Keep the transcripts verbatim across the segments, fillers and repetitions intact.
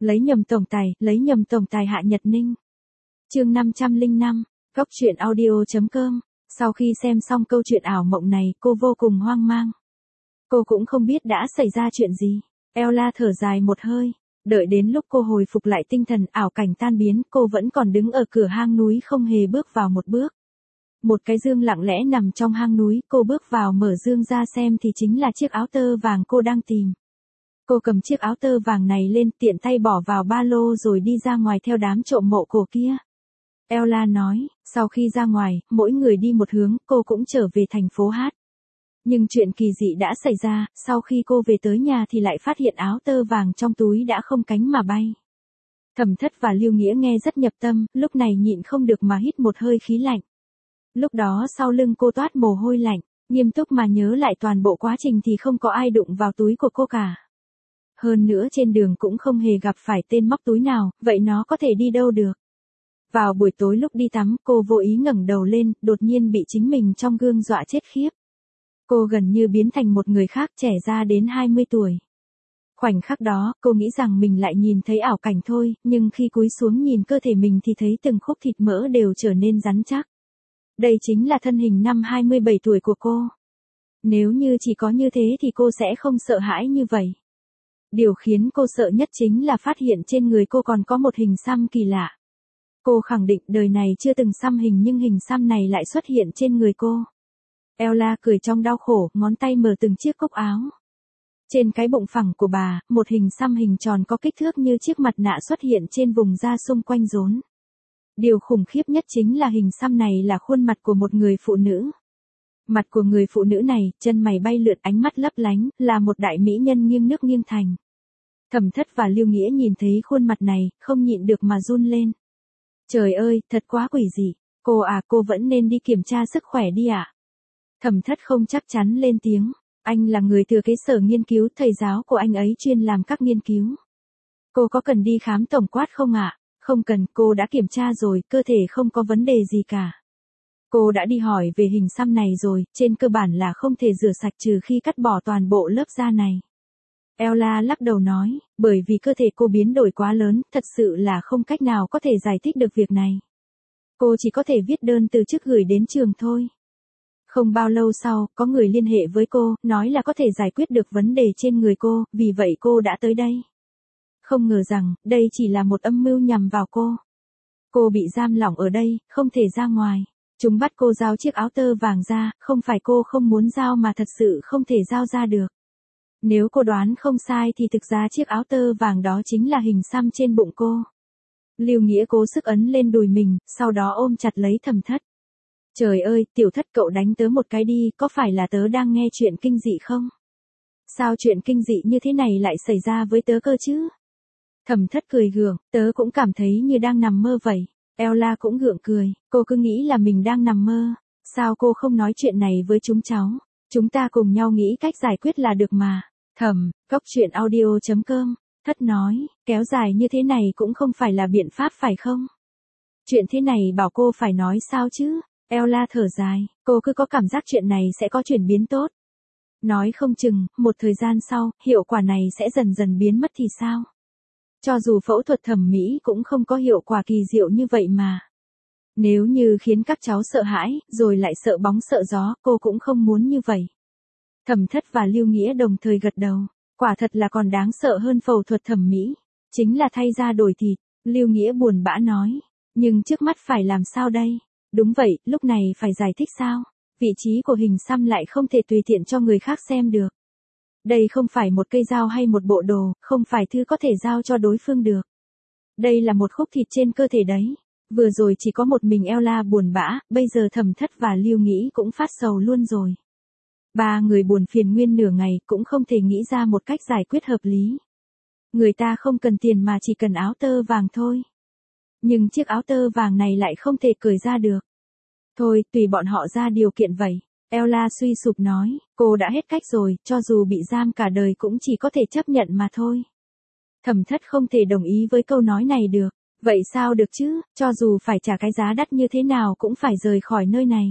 Lấy nhầm tổng tài, lấy nhầm tổng tài Hạ Nhật Ninh. Chương năm trăm lẻ năm, góc truyện audio chấm com. Sau khi xem xong câu chuyện ảo mộng này, cô vô cùng hoang mang. Cô cũng không biết đã xảy ra chuyện gì. Ella thở dài một hơi. Đợi đến lúc cô hồi phục lại tinh thần, ảo cảnh tan biến, cô vẫn còn đứng ở cửa hang núi không hề bước vào một bước. Một cái dương lặng lẽ nằm trong hang núi, cô bước vào mở dương ra xem thì chính là chiếc áo tơ vàng cô đang tìm. Cô cầm chiếc áo tơ vàng này lên, tiện tay bỏ vào ba lô rồi đi ra ngoài theo đám trộm mộ cổ kia. Ella nói, sau khi ra ngoài, mỗi người đi một hướng, cô cũng trở về thành phố Hát. Nhưng chuyện kỳ dị đã xảy ra, sau khi cô về tới nhà thì lại phát hiện áo tơ vàng trong túi đã không cánh mà bay. Thẩm Thất và Lưu Nghĩa nghe rất nhập tâm, lúc này nhịn không được mà hít một hơi khí lạnh. Lúc đó sau lưng cô toát mồ hôi lạnh, nghiêm túc mà nhớ lại toàn bộ quá trình thì không có ai đụng vào túi của cô cả. Hơn nữa trên đường cũng không hề gặp phải tên móc túi nào, vậy nó có thể đi đâu được. Vào buổi tối lúc đi tắm, cô vô ý ngẩng đầu lên, đột nhiên bị chính mình trong gương dọa chết khiếp. Cô gần như biến thành một người khác, trẻ ra đến hai mươi tuổi. Khoảnh khắc đó, cô nghĩ rằng mình lại nhìn thấy ảo cảnh thôi, nhưng khi cúi xuống nhìn cơ thể mình thì thấy từng khúc thịt mỡ đều trở nên rắn chắc. Đây chính là thân hình năm hai mươi bảy tuổi của cô. Nếu như chỉ có như thế thì cô sẽ không sợ hãi như vậy. Điều khiến cô sợ nhất chính là phát hiện trên người cô còn có một hình xăm kỳ lạ. Cô khẳng định đời này chưa từng xăm hình nhưng hình xăm này lại xuất hiện trên người cô. Ella cười trong đau khổ, ngón tay mở từng chiếc cúc áo. Trên cái bụng phẳng của bà, một hình xăm hình tròn có kích thước như chiếc mặt nạ xuất hiện trên vùng da xung quanh rốn. Điều khủng khiếp nhất chính là hình xăm này là khuôn mặt của một người phụ nữ. Mặt của người phụ nữ này, chân mày bay lượn, ánh mắt lấp lánh, là một đại mỹ nhân nghiêng nước nghiêng thành. Thẩm Thất và Lưu Nghĩa nhìn thấy khuôn mặt này, không nhịn được mà run lên. Trời ơi, thật quá quỷ dị. Cô à, cô vẫn nên đi kiểm tra sức khỏe đi ạ. À? Thẩm Thất không chắc chắn lên tiếng. Anh là người thừa kế sở nghiên cứu, thầy giáo của anh ấy chuyên làm các nghiên cứu. Cô có cần đi khám tổng quát không ạ? À? Không cần, cô đã kiểm tra rồi, cơ thể không có vấn đề gì cả. Cô đã đi hỏi về hình xăm này rồi, trên cơ bản là không thể rửa sạch trừ khi cắt bỏ toàn bộ lớp da này. Ella lắc đầu nói, bởi vì cơ thể cô biến đổi quá lớn, thật sự là không cách nào có thể giải thích được việc này. Cô chỉ có thể viết đơn từ chức gửi đến trường thôi. Không bao lâu sau, có người liên hệ với cô, nói là có thể giải quyết được vấn đề trên người cô, vì vậy cô đã tới đây. Không ngờ rằng, đây chỉ là một âm mưu nhằm vào cô. Cô bị giam lỏng ở đây, không thể ra ngoài. Chúng bắt cô giao chiếc áo tơ vàng ra, không phải cô không muốn giao mà thật sự không thể giao ra được. Nếu cô đoán không sai thì thực ra chiếc áo tơ vàng đó chính là hình xăm trên bụng cô. Lưu Nghĩa cố sức ấn lên đùi mình, sau đó ôm chặt lấy Thẩm Thất. Trời ơi, Tiểu Thất cậu đánh tớ một cái đi, có phải là tớ đang nghe chuyện kinh dị không? Sao chuyện kinh dị như thế này lại xảy ra với tớ cơ chứ? Thẩm Thất cười gượng, tớ cũng cảm thấy như đang nằm mơ vậy. Ella cũng gượng cười, cô cứ nghĩ là mình đang nằm mơ. Sao cô không nói chuyện này với chúng cháu? Chúng ta cùng nhau nghĩ cách giải quyết là được mà. Thẩm, góc truyện audio chấm com. Thất nói, kéo dài như thế này cũng không phải là biện pháp phải không? Chuyện thế này bảo cô phải nói sao chứ? Ella thở dài, cô cứ có cảm giác chuyện này sẽ có chuyển biến tốt. Nói không chừng, một thời gian sau, hiệu quả này sẽ dần dần biến mất thì sao? Cho dù phẫu thuật thẩm mỹ cũng không có hiệu quả kỳ diệu như vậy mà. Nếu như khiến các cháu sợ hãi, rồi lại sợ bóng sợ gió, cô cũng không muốn như vậy. Thẩm Thất và Lưu Nghĩa đồng thời gật đầu. Quả thật là còn đáng sợ hơn phẫu thuật thẩm mỹ. Chính là thay da đổi thịt. Lưu Nghĩa buồn bã nói. Nhưng trước mắt phải làm sao đây? Đúng vậy, lúc này phải giải thích sao? Vị trí của hình xăm lại không thể tùy tiện cho người khác xem được. Đây không phải một cây dao hay một bộ đồ, không phải thứ có thể giao cho đối phương được. Đây là một khúc thịt trên cơ thể đấy. Vừa rồi chỉ có một mình Ella buồn bã, bây giờ Thẩm Thất và Lưu Nghĩ cũng phát sầu luôn rồi. Ba người buồn phiền nguyên nửa ngày cũng không thể nghĩ ra một cách giải quyết hợp lý. Người ta không cần tiền mà chỉ cần áo tơ vàng thôi. Nhưng chiếc áo tơ vàng này lại không thể cởi ra được. Thôi, tùy bọn họ ra điều kiện vậy. Ella suy sụp nói, cô đã hết cách rồi, cho dù bị giam cả đời cũng chỉ có thể chấp nhận mà thôi. Thẩm Thất không thể đồng ý với câu nói này được. Vậy sao được chứ, cho dù phải trả cái giá đắt như thế nào cũng phải rời khỏi nơi này.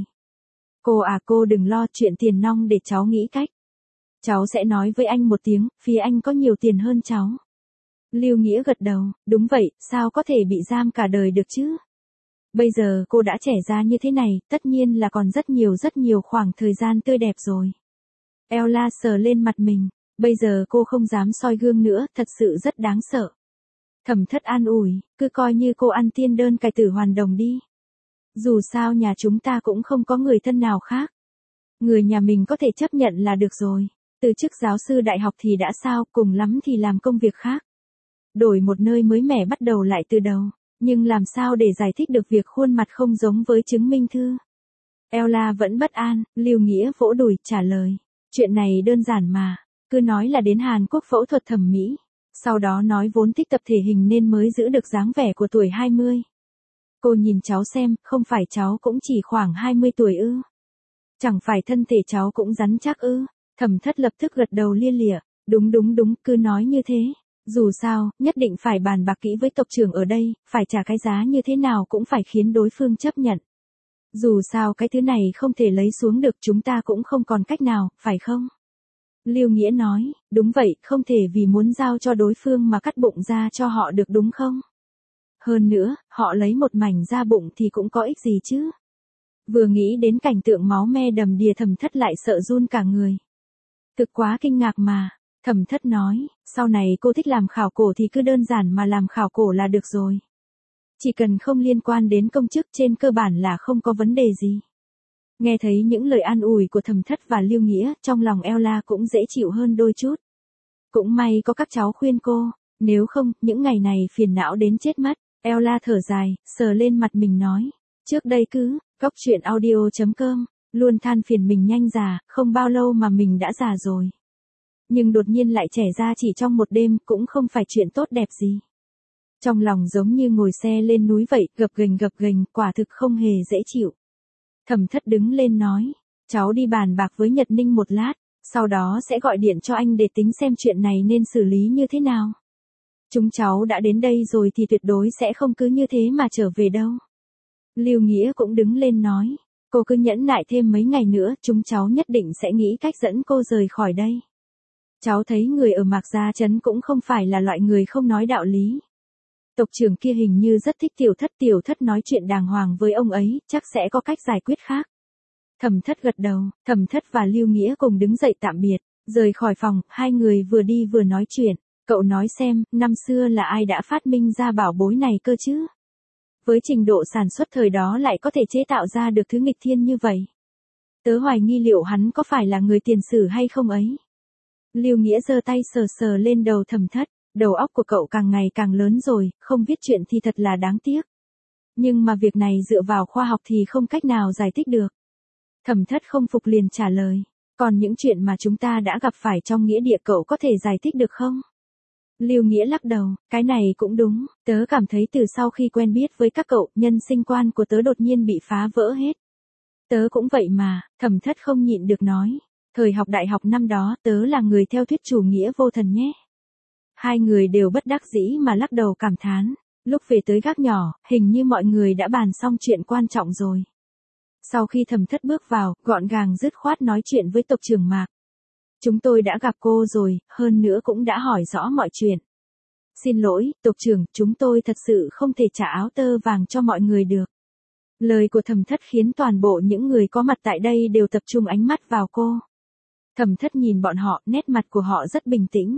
Cô à, cô đừng lo, chuyện tiền nong để cháu nghĩ cách. Cháu sẽ nói với anh một tiếng, phía anh có nhiều tiền hơn cháu. Lưu Nghĩa gật đầu, đúng vậy, sao có thể bị giam cả đời được chứ? Bây giờ cô đã trẻ ra như thế này, tất nhiên là còn rất nhiều rất nhiều khoảng thời gian tươi đẹp rồi. Ella sờ lên mặt mình, bây giờ cô không dám soi gương nữa, thật sự rất đáng sợ. Thẩm Thất an ủi, cứ coi như cô ăn tiên đơn cải tử hoàn đồng đi. Dù sao nhà chúng ta cũng không có người thân nào khác. Người nhà mình có thể chấp nhận là được rồi. Từ chức giáo sư đại học thì đã sao, cùng lắm thì làm công việc khác. Đổi một nơi mới mẻ bắt đầu lại từ đầu. Nhưng làm sao để giải thích được việc khuôn mặt không giống với chứng minh thư? Ella vẫn bất an, Lưu Nghĩa vỗ đùi, trả lời. Chuyện này đơn giản mà, cứ nói là đến Hàn Quốc phẫu thuật thẩm mỹ. Sau đó nói vốn thích tập thể hình nên mới giữ được dáng vẻ của tuổi hai mươi. Cô nhìn cháu xem, không phải cháu cũng chỉ khoảng hai mươi tuổi ư? Chẳng phải thân thể cháu cũng rắn chắc ư? Thẩm Thất lập tức gật đầu lia lịa, đúng đúng đúng, cứ nói như thế. Dù sao, nhất định phải bàn bạc kỹ với tộc trưởng ở đây, phải trả cái giá như thế nào cũng phải khiến đối phương chấp nhận. Dù sao cái thứ này không thể lấy xuống được, chúng ta cũng không còn cách nào, phải không? Lưu Nghĩa nói, đúng vậy, không thể vì muốn giao cho đối phương mà cắt bụng ra cho họ được đúng không? Hơn nữa, họ lấy một mảnh da bụng thì cũng có ích gì chứ? Vừa nghĩ đến cảnh tượng máu me đầm đìa, Thẩm Thất lại sợ run cả người. Thực quá kinh ngạc mà. Thẩm Thất nói, sau này cô thích làm khảo cổ thì cứ đơn giản mà làm khảo cổ là được rồi. Chỉ cần không liên quan đến công chức trên cơ bản là không có vấn đề gì. Nghe thấy những lời an ủi của Thẩm Thất và Lưu Nghĩa, trong lòng Ella cũng dễ chịu hơn đôi chút. Cũng may có các cháu khuyên cô, nếu không, những ngày này phiền não đến chết mất. Ella thở dài, sờ lên mặt mình nói, trước đây cứ, góc truyện audio chấm com, luôn than phiền mình nhanh già, không bao lâu mà mình đã già rồi. Nhưng đột nhiên lại trẻ ra chỉ trong một đêm cũng không phải chuyện tốt đẹp gì. Trong lòng giống như ngồi xe lên núi vậy, gập ghềnh gập ghềnh, quả thực không hề dễ chịu. Thẩm Thất đứng lên nói, cháu đi bàn bạc với Nhật Ninh một lát, sau đó sẽ gọi điện cho anh để tính xem chuyện này nên xử lý như thế nào. Chúng cháu đã đến đây rồi thì tuyệt đối sẽ không cứ như thế mà trở về đâu. Lưu Nghĩa cũng đứng lên nói, cô cứ nhẫn nại thêm mấy ngày nữa, chúng cháu nhất định sẽ nghĩ cách dẫn cô rời khỏi đây. Cháu thấy người ở Mạc Gia Trấn cũng không phải là loại người không nói đạo lý. Tộc trưởng kia hình như rất thích Tiểu Thất, Tiểu Thất nói chuyện đàng hoàng với ông ấy, chắc sẽ có cách giải quyết khác. Thẩm Thất gật đầu, Thẩm Thất và Lưu Nghĩa cùng đứng dậy tạm biệt, rời khỏi phòng, hai người vừa đi vừa nói chuyện. Cậu nói xem, năm xưa là ai đã phát minh ra bảo bối này cơ chứ? Với trình độ sản xuất thời đó lại có thể chế tạo ra được thứ nghịch thiên như vậy. Tớ hoài nghi liệu hắn có phải là người tiền sử hay không ấy. Lưu Nghĩa giơ tay sờ sờ lên đầu Thẩm Thất, đầu óc của cậu càng ngày càng lớn rồi, không viết chuyện thì thật là đáng tiếc. Nhưng mà việc này dựa vào khoa học thì không cách nào giải thích được. Thẩm Thất không phục liền trả lời, còn những chuyện mà chúng ta đã gặp phải trong nghĩa địa cậu có thể giải thích được không? Lưu Nghĩa lắc đầu, cái này cũng đúng, tớ cảm thấy từ sau khi quen biết với các cậu, nhân sinh quan của tớ đột nhiên bị phá vỡ hết. Tớ cũng vậy mà, Thẩm Thất không nhịn được nói, thời học đại học năm đó tớ là người theo thuyết chủ nghĩa vô thần nhé. Hai người đều bất đắc dĩ mà lắc đầu cảm thán, lúc về tới gác nhỏ, hình như mọi người đã bàn xong chuyện quan trọng rồi. Sau khi Thẩm Thất bước vào, gọn gàng dứt khoát nói chuyện với tộc trưởng Mạc. Chúng tôi đã gặp cô rồi, hơn nữa cũng đã hỏi rõ mọi chuyện. Xin lỗi, tộc trưởng, chúng tôi thật sự không thể trả áo tơ vàng cho mọi người được. Lời của Thẩm Thất khiến toàn bộ những người có mặt tại đây đều tập trung ánh mắt vào cô. Thẩm Thất nhìn bọn họ, nét mặt của họ rất bình tĩnh.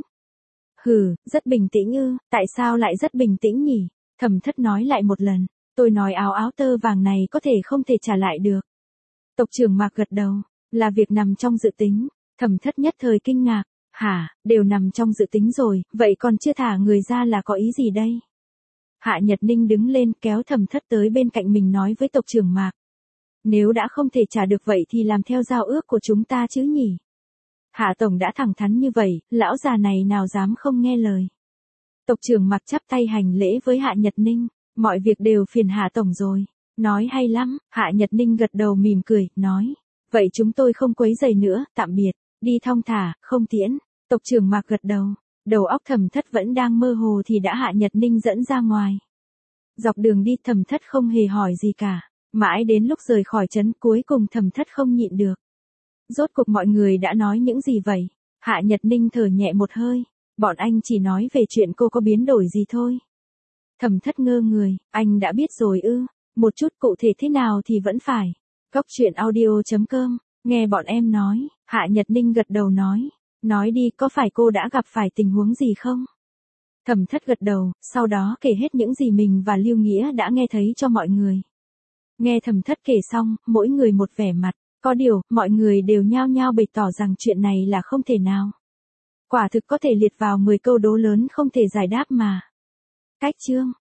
Hừ, rất bình tĩnh ư, tại sao lại rất bình tĩnh nhỉ? Thẩm Thất nói lại một lần, tôi nói áo áo tơ vàng này có thể không thể trả lại được. Tộc trưởng Mạc gật đầu, là việc nằm trong dự tính. Thẩm Thất nhất thời kinh ngạc, hả, đều nằm trong dự tính rồi, vậy còn chưa thả người ra là có ý gì đây? Hạ Nhật Ninh đứng lên kéo Thẩm Thất tới bên cạnh mình nói với tộc trưởng Mạc. Nếu đã không thể trả được vậy thì làm theo giao ước của chúng ta chứ nhỉ? Hạ Tổng đã thẳng thắn như vậy, lão già này nào dám không nghe lời. Tộc trưởng Mạc chắp tay hành lễ với Hạ Nhật Ninh, mọi việc đều phiền Hạ Tổng rồi. Nói hay lắm, Hạ Nhật Ninh gật đầu mỉm cười, nói. Vậy chúng tôi không quấy rầy nữa, tạm biệt. Đi thong thả, không tiễn. Tộc trưởng Mạc gật đầu. Đầu óc Thẩm Thất vẫn đang mơ hồ thì đã Hạ Nhật Ninh dẫn ra ngoài. Dọc đường đi Thẩm Thất không hề hỏi gì cả. Mãi đến lúc rời khỏi trấn cuối cùng Thẩm Thất không nhịn được. Rốt cuộc mọi người đã nói những gì vậy? Hạ Nhật Ninh thở nhẹ một hơi. Bọn anh chỉ nói về chuyện cô có biến đổi gì thôi. Thẩm Thất ngơ người, anh đã biết rồi ư, một chút cụ thể thế nào thì vẫn phải. Cốc truyện audio chấm com, nghe bọn em nói, Hạ Nhật Ninh gật đầu nói, nói đi có phải cô đã gặp phải tình huống gì không? Thẩm Thất gật đầu, sau đó kể hết những gì mình và Lưu Nghĩa đã nghe thấy cho mọi người. Nghe Thẩm Thất kể xong, mỗi người một vẻ mặt, có điều, mọi người đều nhao nhao bày tỏ rằng chuyện này là không thể nào. Quả thực có thể liệt vào mười câu đố lớn không thể giải đáp mà. Cách chương